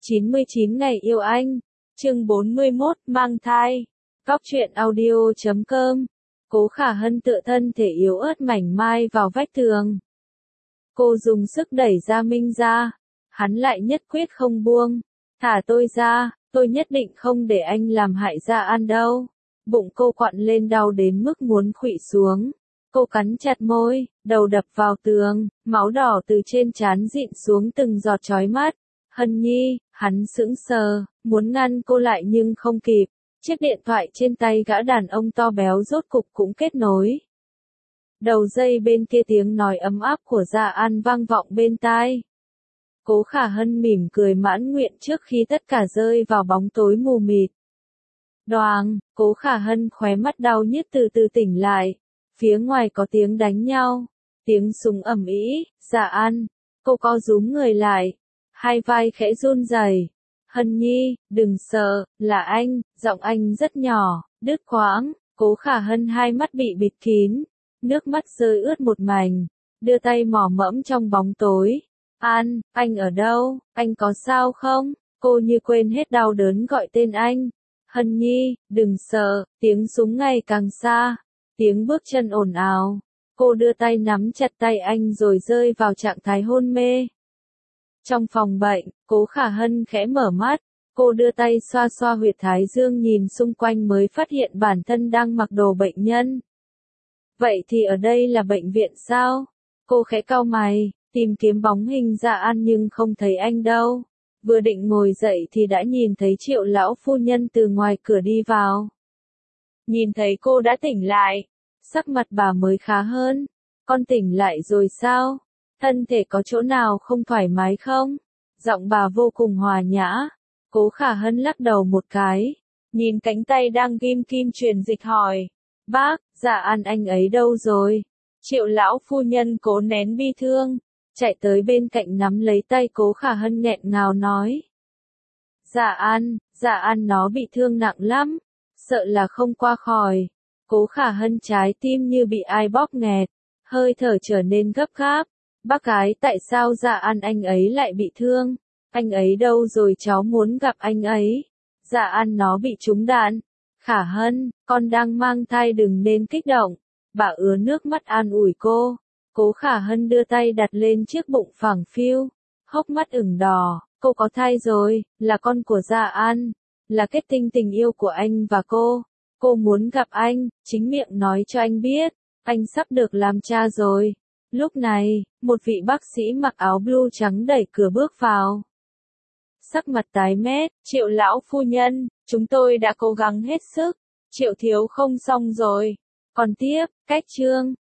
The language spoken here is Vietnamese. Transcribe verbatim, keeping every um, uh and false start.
chín mươi chín ngày yêu anh, chương bốn mươi mốt, mang thai. Góc truyện audio chấm com. Cố Khả Hân tựa thân thể yếu ớt mảnh mai vào vách tường. Cô dùng sức đẩy Gia Minh ra. Hắn lại nhất quyết không buông. Thả tôi ra, tôi nhất định không để anh làm hại Gia An đâu. Bụng cô quặn lên đau đến mức muốn khuỵu xuống. Cô cắn chặt môi, đầu đập vào tường, máu đỏ từ trên trán dịn xuống từng giọt chói mắt. Hân Nhi, hắn sững sờ, muốn ngăn cô lại nhưng không kịp. Chiếc điện thoại trên tay gã đàn ông to béo rốt cục cũng kết nối. Đầu dây bên kia tiếng nói ấm áp của Gia An vang vọng bên tai. Cố Khả Hân mỉm cười mãn nguyện trước khi tất cả rơi vào bóng tối mù mịt. Đoàng, Cố Khả Hân khóe mắt đau nhức từ từ tỉnh lại. Phía ngoài có tiếng đánh nhau, tiếng súng ầm ĩ. Gia An, cô co rúm người lại, hai vai khẽ run rẩy. Hân Nhi, đừng sợ, là anh, giọng anh rất nhỏ, đứt quãng. Cố Khả Hân hai mắt bị bịt kín, nước mắt rơi ướt một mảnh, đưa tay mò mẫm trong bóng tối. An, anh ở đâu, anh có sao không? Cô như quên hết đau đớn gọi tên anh. Hân Nhi, đừng sợ, tiếng súng ngày càng xa, tiếng bước chân ồn ào. Cô đưa tay nắm chặt tay anh rồi rơi vào trạng thái hôn mê. Trong phòng bệnh, Cố Khả Hân khẽ mở mắt, cô đưa tay xoa xoa huyệt thái dương nhìn xung quanh mới phát hiện bản thân đang mặc đồ bệnh nhân. Vậy thì ở đây là bệnh viện sao? Cô khẽ cau mày, tìm kiếm bóng hình Gia An nhưng không thấy anh đâu. Vừa định ngồi dậy thì đã nhìn thấy Triệu lão phu nhân từ ngoài cửa đi vào. Nhìn thấy cô đã tỉnh lại, sắc mặt bà mới khá hơn. Con tỉnh lại rồi sao? Thân thể có chỗ nào không thoải mái không? Giọng bà vô cùng hòa nhã. Cố Khả Hân lắc đầu một cái, nhìn cánh tay đang ghim kim truyền dịch hỏi. Bác, Gia An anh ấy đâu rồi? Triệu lão phu nhân cố nén bi thương, chạy tới bên cạnh nắm lấy tay Cố Khả Hân nghẹn ngào nói. Gia An, Gia An nó bị thương nặng lắm, sợ là không qua khỏi. Cố Khả Hân trái tim như bị ai bóp nghẹt, hơi thở trở nên gấp gáp. Bác gái, tại sao Gia An anh ấy lại bị thương? Anh ấy đâu rồi, cháu muốn gặp anh ấy. Gia An nó bị trúng đạn. Khả Hân, con đang mang thai đừng nên kích động. Bà ứa nước mắt an ủi cô. Cố Khả Hân đưa tay đặt lên chiếc bụng phẳng phiu, hốc mắt ửng đỏ. Cô có thai rồi, là con của Gia An, là kết tinh tình yêu của anh và cô. Cô muốn gặp anh, chính miệng nói cho anh biết, anh sắp được làm cha rồi. Lúc này, một vị bác sĩ mặc áo blue trắng đẩy cửa bước vào. Sắc mặt tái mét, Triệu lão phu nhân, chúng tôi đã cố gắng hết sức. Triệu thiếu không xong rồi. Còn tiếp, cách chương.